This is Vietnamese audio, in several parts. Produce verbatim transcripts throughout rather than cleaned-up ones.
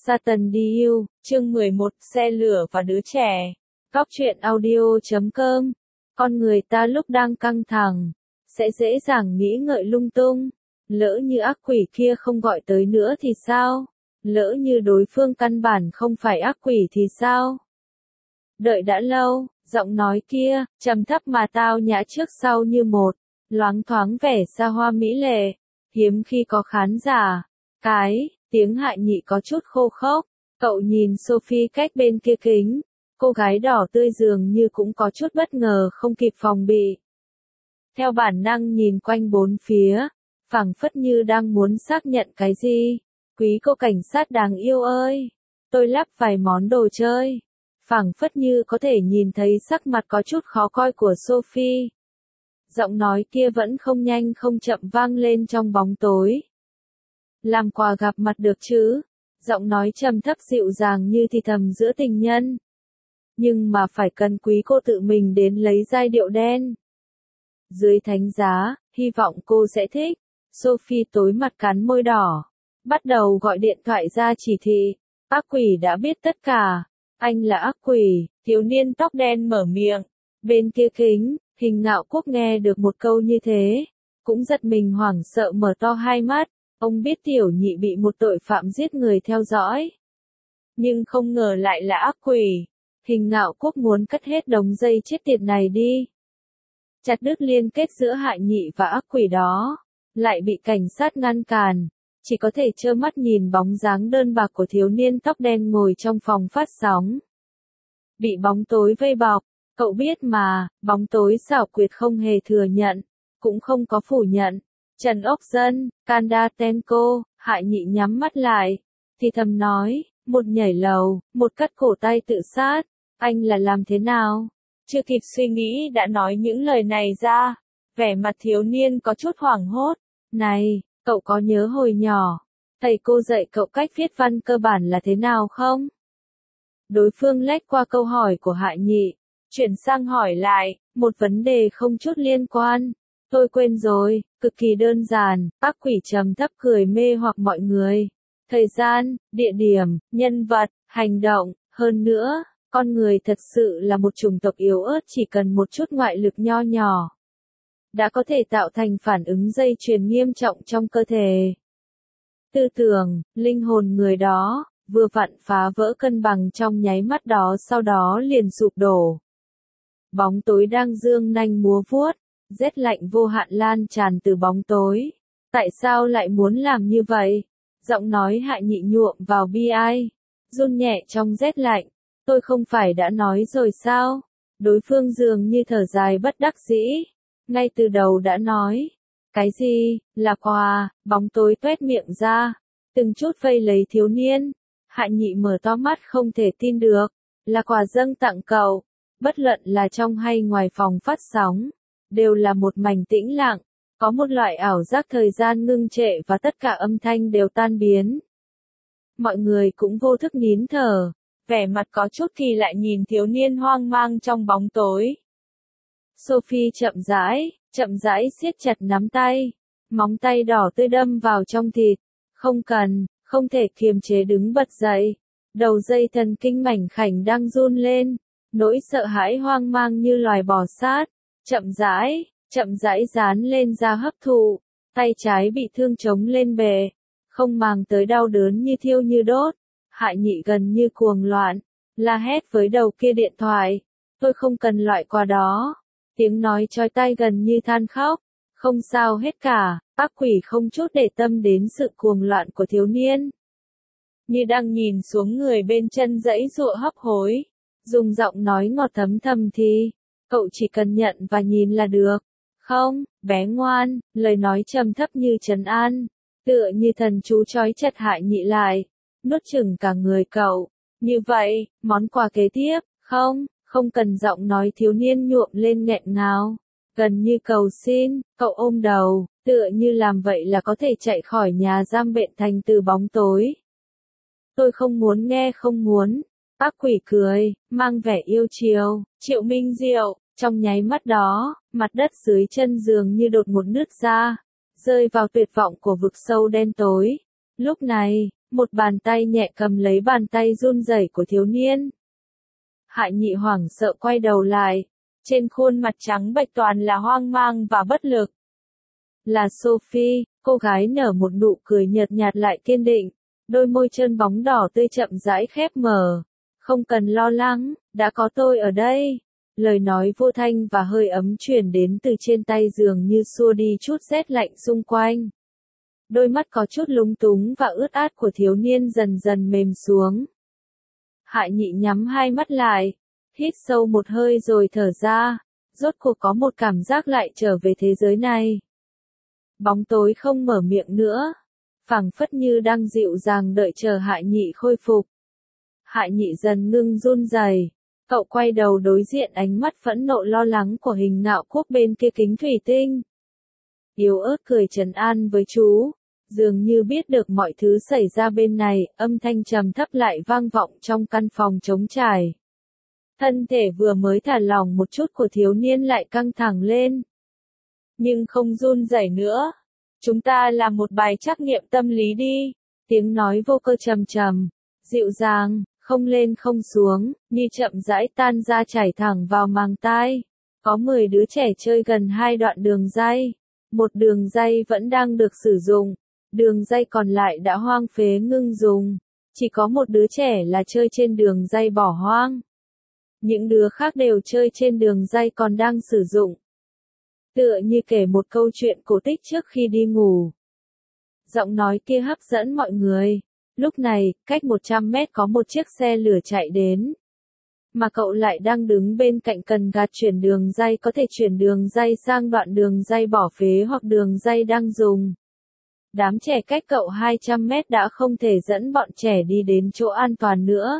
Satan đi yêu, chương mười một, xe lửa và đứa trẻ. Góc truyện audio chấm com. Con người ta lúc đang căng thẳng, sẽ dễ dàng nghĩ ngợi lung tung. Lỡ như ác quỷ kia không gọi tới nữa thì sao? Lỡ như đối phương căn bản không phải ác quỷ thì sao? Đợi đã lâu, giọng nói kia, trầm thấp mà tao nhã trước sau như một, loáng thoáng vẻ xa hoa mỹ lệ, hiếm khi có khán giả. Cái, tiếng Hạ Nhị có chút khô khốc, cậu nhìn Sophie cách bên kia kính, cô gái đỏ tươi dường như cũng có chút bất ngờ không kịp phòng bị. Theo bản năng nhìn quanh bốn phía, phảng phất như đang muốn xác nhận cái gì. Quý cô cảnh sát đáng yêu ơi, tôi lắp vài món đồ chơi. Phảng phất như có thể nhìn thấy sắc mặt có chút khó coi của Sophie. Giọng nói kia vẫn không nhanh không chậm vang lên trong bóng tối. Làm quà gặp mặt được chứ? Giọng nói trầm thấp dịu dàng như thì thầm giữa tình nhân. Nhưng mà phải cần quý cô tự mình đến lấy giai điệu đen. Dưới thánh giá, hy vọng cô sẽ thích. Sophie tối mặt cắn môi đỏ. Bắt đầu gọi điện thoại ra chỉ thị. Ác quỷ đã biết tất cả. Anh là ác quỷ, thiếu niên tóc đen mở miệng. Bên kia kính, Hình Ngạo Quốc nghe được một câu như thế. Cũng giật mình hoảng sợ mở to hai mắt. Ông biết tiểu nhị bị một tội phạm giết người theo dõi. Nhưng không ngờ lại là ác quỷ. Hình Ngạo Quốc muốn cắt hết đống dây chết tiệt này đi. Chặt đứt liên kết giữa Hạ Nhị và ác quỷ đó. Lại bị cảnh sát ngăn cản. Chỉ có thể trơ mắt nhìn bóng dáng đơn bạc của thiếu niên tóc đen ngồi trong phòng phát sóng. Bị bóng tối vây bọc. Cậu biết mà, bóng tối xảo quyệt không hề thừa nhận. Cũng không có phủ nhận. Trần Ốc Dân, Kandatenko, Hạ Nhị nhắm mắt lại, thì thầm nói, một nhảy lầu, một cắt cổ tay tự sát, anh là làm thế nào? Chưa kịp suy nghĩ đã nói những lời này ra, vẻ mặt thiếu niên có chút hoảng hốt, này, cậu có nhớ hồi nhỏ, thầy cô dạy cậu cách viết văn cơ bản là thế nào không? Đối phương lách qua câu hỏi của Hạ Nhị, chuyển sang hỏi lại, một vấn đề không chút liên quan. Tôi quên rồi, cực kỳ đơn giản, ác quỷ trầm thấp cười mê hoặc mọi người. Thời gian, địa điểm, nhân vật, hành động, hơn nữa, con người thật sự là một chủng tộc yếu ớt chỉ cần một chút ngoại lực nho nhỏ. Đã có thể tạo thành phản ứng dây chuyền nghiêm trọng trong cơ thể. Tư tưởng, linh hồn người đó, vừa vặn phá vỡ cân bằng trong nháy mắt đó sau đó liền sụp đổ. Bóng tối đang dương nanh múa vuốt. Rét lạnh vô hạn lan tràn từ bóng tối. Tại sao lại muốn làm như vậy? Giọng nói Hạ Nhị nhuộm vào bi ai. Run nhẹ trong rét lạnh. Tôi không phải đã nói rồi sao? Đối phương dường như thở dài bất đắc dĩ. Ngay từ đầu đã nói. Cái gì? Là quà? Bóng tối tuét miệng ra. Từng chút vây lấy thiếu niên. Hạ Nhị mở to mắt không thể tin được. Là quà dâng tặng cậu. Bất luận là trong hay ngoài phòng phát sóng. Đều là một mảnh tĩnh lặng, có một loại ảo giác thời gian ngưng trệ và tất cả âm thanh đều tan biến. Mọi người cũng vô thức nín thở, vẻ mặt có chút kỳ lạ nhìn thiếu niên hoang mang trong bóng tối. Sophie chậm rãi, chậm rãi siết chặt nắm tay, móng tay đỏ tươi đâm vào trong thịt, không cần, không thể kiềm chế đứng bật dậy, đầu dây thần kinh mảnh khảnh đang run lên, nỗi sợ hãi hoang mang như loài bò sát. Chậm rãi, chậm rãi dán lên da hấp thụ, tay trái bị thương chống lên bề, không màng tới đau đớn như thiêu như đốt. Hạ Nhị gần như cuồng loạn, la hét với đầu kia điện thoại, tôi không cần loại quà đó. Tiếng nói chói tai gần như than khóc, không sao hết cả, ác quỷ không chút để tâm đến sự cuồng loạn của thiếu niên. Như đang nhìn xuống người bên chân dãy dụa hấp hối, dùng giọng nói ngọt thấm thầm thì. Cậu chỉ cần nhận và nhìn là được. Không, bé ngoan, lời nói trầm thấp như trấn an. Tựa như thần chú trói chặt Hạ Nhị lại. Nuốt chửng cả người cậu. Như vậy, món quà kế tiếp, không, không cần giọng nói thiếu niên nhuộm lên nghẹn ngào. Gần như cầu xin, cậu ôm đầu, tựa như làm vậy là có thể chạy khỏi nhà giam bệnh thành từ bóng tối. Tôi không muốn nghe không muốn. Ác quỷ cười, mang vẻ yêu chiều, Triệu Minh Diệu, trong nháy mắt đó, mặt đất dưới chân giường như đột một nứt ra, rơi vào tuyệt vọng của vực sâu đen tối. Lúc này, Một bàn tay nhẹ cầm lấy bàn tay run rẩy của thiếu niên. Hạ Nhị hoảng sợ quay đầu lại. Trên khuôn mặt trắng bệch toàn là hoang mang và bất lực. Là Sophie, cô gái nở một nụ cười nhợt nhạt lại kiên định. Đôi môi trơn bóng đỏ tươi chậm rãi khép mở. Không cần lo lắng, đã có tôi ở đây. Lời nói vô thanh và hơi ấm truyền đến từ trên tay dường như xua đi chút rét lạnh xung quanh. Đôi mắt có chút lúng túng và ướt át của thiếu niên dần dần mềm xuống. Hạ Nhị nhắm hai mắt lại, hít sâu một hơi rồi thở ra, rốt cuộc có một cảm giác lại trở về thế giới này. Bóng tối không mở miệng nữa, phảng phất như đang dịu dàng đợi chờ Hạ Nhị khôi phục. Hạ Nhị dần ngưng run rẩy, cậu quay đầu đối diện ánh mắt phẫn nộ lo lắng của Hình Ngạo Quốc bên kia kính thủy tinh. Yếu ớt cười trấn an với chú, dường như biết được mọi thứ xảy ra bên này, âm thanh trầm thấp lại vang vọng trong căn phòng trống trải. Thân thể vừa mới thả lỏng một chút của thiếu niên lại căng thẳng lên. Nhưng không run rẩy nữa. Chúng ta làm một bài trắc nghiệm tâm lý đi. Tiếng nói vô cơ trầm trầm, dịu dàng, không lên không xuống, như chậm rãi tan ra chảy thẳng vào màng tai. Có mười đứa trẻ chơi gần hai đoạn đường ray. Một đường ray vẫn đang được sử dụng. Đường ray còn lại đã hoang phế ngưng dùng. Chỉ có một đứa trẻ là chơi trên đường ray bỏ hoang. Những đứa khác đều chơi trên đường ray còn đang sử dụng. Tựa như kể một câu chuyện cổ tích trước khi đi ngủ. Giọng nói kia hấp dẫn mọi người. Lúc này, cách một trăm mét có một chiếc xe lửa chạy đến. Mà cậu lại đang đứng bên cạnh cần gạt chuyển đường ray có thể chuyển đường ray sang đoạn đường ray bỏ phế hoặc đường ray đang dùng. Đám trẻ cách cậu hai trăm mét đã không thể dẫn bọn trẻ đi đến chỗ an toàn nữa.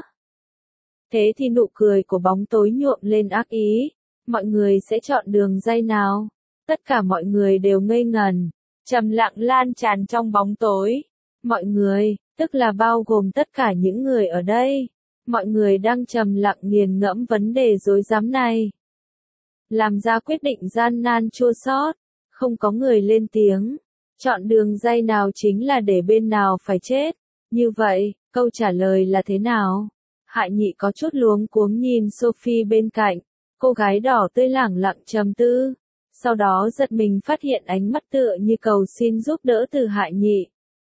Thế thì nụ cười của bóng tối nhuộm lên ác ý. Mọi người sẽ chọn đường ray nào? Tất cả mọi người đều ngây ngần. Trầm lặng lan tràn trong bóng tối. Mọi người, tức là bao gồm tất cả những người ở đây. Mọi người đang trầm lặng nghiền ngẫm vấn đề rối rắm này. Làm ra quyết định gian nan chua xót. Không có người lên tiếng. Chọn đường ray nào chính là để bên nào phải chết. Như vậy, câu trả lời là thế nào? Hạ Nhị có chút luống cuống nhìn Sophie bên cạnh. Cô gái đỏ tươi lẳng lặng trầm tư. Sau đó giật mình phát hiện ánh mắt tựa như cầu xin giúp đỡ từ Hạ Nhị.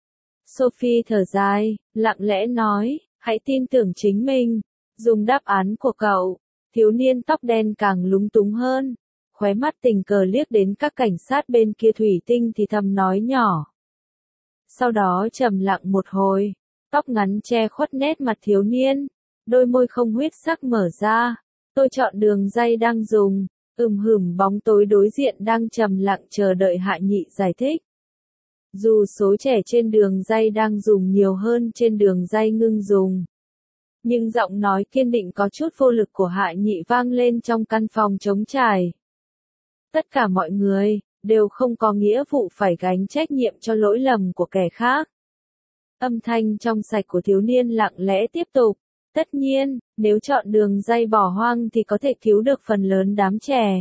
Sophie thở dài, lặng lẽ nói, hãy tin tưởng chính mình. Dùng đáp án của cậu. Thiếu niên tóc đen càng lúng túng hơn. Khóe mắt tình cờ liếc đến các cảnh sát bên kia thủy tinh thì thầm nói nhỏ. Sau đó trầm lặng một hồi. Tóc ngắn che khuất nét mặt thiếu niên. Đôi môi không huyết sắc mở ra. Tôi chọn đường ray đang dùng. Ừm hửm bóng tối đối diện đang trầm lặng chờ đợi Hạ Nhị giải thích. Dù số trẻ trên đường ray đang dùng nhiều hơn trên đường ray ngưng dùng. Nhưng giọng nói kiên định có chút vô lực của Hạ Nhị vang lên trong căn phòng trống trải. Tất cả mọi người, đều không có nghĩa vụ phải gánh trách nhiệm cho lỗi lầm của kẻ khác. Âm thanh trong sạch của thiếu niên lặng lẽ tiếp tục. Tất nhiên, nếu chọn đường ray bỏ hoang thì có thể cứu được phần lớn đám trẻ.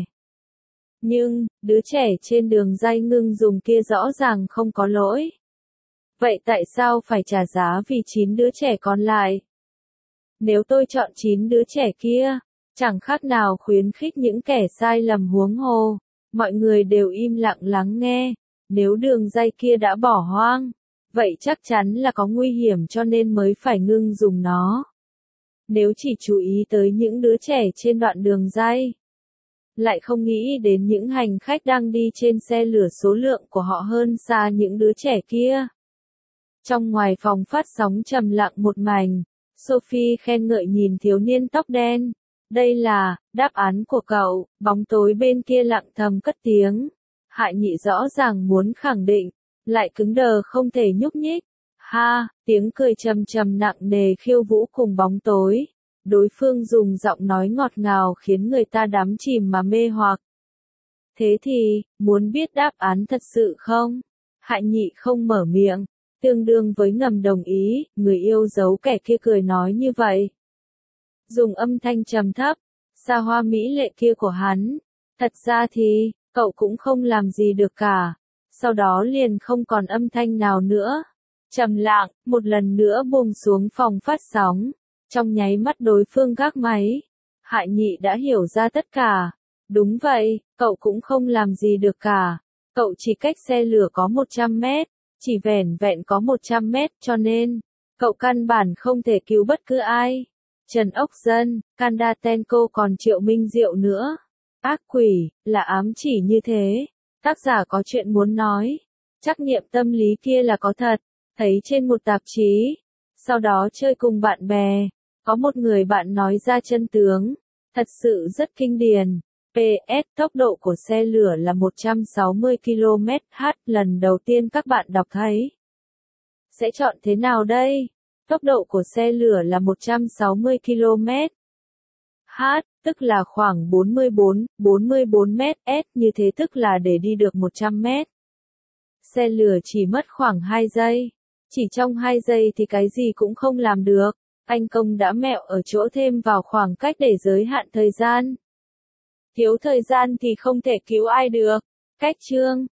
Nhưng, đứa trẻ trên đường ray ngưng dùng kia rõ ràng không có lỗi. Vậy tại sao phải trả giá vì chín đứa trẻ còn lại? Nếu tôi chọn chín đứa trẻ kia, chẳng khác nào khuyến khích những kẻ sai lầm huống hồ. Mọi người đều im lặng lắng nghe. Nếu đường ray kia đã bỏ hoang, vậy chắc chắn là có nguy hiểm cho nên mới phải ngưng dùng nó. Nếu chỉ chú ý tới những đứa trẻ trên đoạn đường ray, lại không nghĩ đến những hành khách đang đi trên xe lửa số lượng của họ hơn xa những đứa trẻ kia. Trong ngoài phòng phát sóng trầm lặng một mảnh, Sophie khen ngợi nhìn thiếu niên tóc đen. Đây là, đáp án của cậu, bóng tối bên kia lặng thầm cất tiếng. Hạ Nhị rõ ràng muốn khẳng định, lại cứng đờ không thể nhúc nhích. Ha, tiếng cười trầm trầm nặng nề khiêu vũ cùng bóng tối. Đối phương dùng giọng nói ngọt ngào khiến người ta đắm chìm mà mê hoặc. Thế thì, muốn biết đáp án thật sự không? Hạ Nhị không mở miệng, tương đương với ngầm đồng ý, người yêu dấu kẻ kia cười nói như vậy. Dùng âm thanh trầm thấp, xa hoa mỹ lệ kia của hắn. Thật ra thì, cậu cũng không làm gì được cả. Sau đó liền không còn âm thanh nào nữa. Trầm lặng, một lần nữa buông xuống phòng phát sóng. Trong nháy mắt đối phương gác máy. Hại Nhị đã hiểu ra tất cả. Đúng vậy, cậu cũng không làm gì được cả. Cậu chỉ cách xe lửa có một trăm mét. Chỉ vẻn vẹn có một trăm mét cho nên, cậu căn bản không thể cứu bất cứ ai. Trần Ốc Dân, Kandatenko còn Triệu Minh Diệu nữa. Ác quỷ, là ám chỉ như thế. Tác giả có chuyện muốn nói. Trắc nghiệm tâm lý kia là có thật. Thấy trên một tạp chí. Sau đó chơi cùng bạn bè. Có một người bạn nói ra chân tướng. Thật sự rất kinh điển. pê ét tốc độ của xe lửa là một trăm sáu mươi ki lô mét trên giờ. Lần đầu tiên các bạn đọc thấy. Sẽ chọn thế nào đây? Tốc độ của xe lửa là một trăm sáu mươi ki lô mét trên giờ, tức là khoảng bốn mươi bốn, bốn mươi bốn mét, như thế tức là để đi được một trăm mét. Xe lửa chỉ mất khoảng hai giây. Chỉ trong hai giây thì cái gì cũng không làm được. Anh Công đã mẹo ở chỗ thêm vào khoảng cách để giới hạn thời gian. Thiếu thời gian thì không thể cứu ai được. Cách chương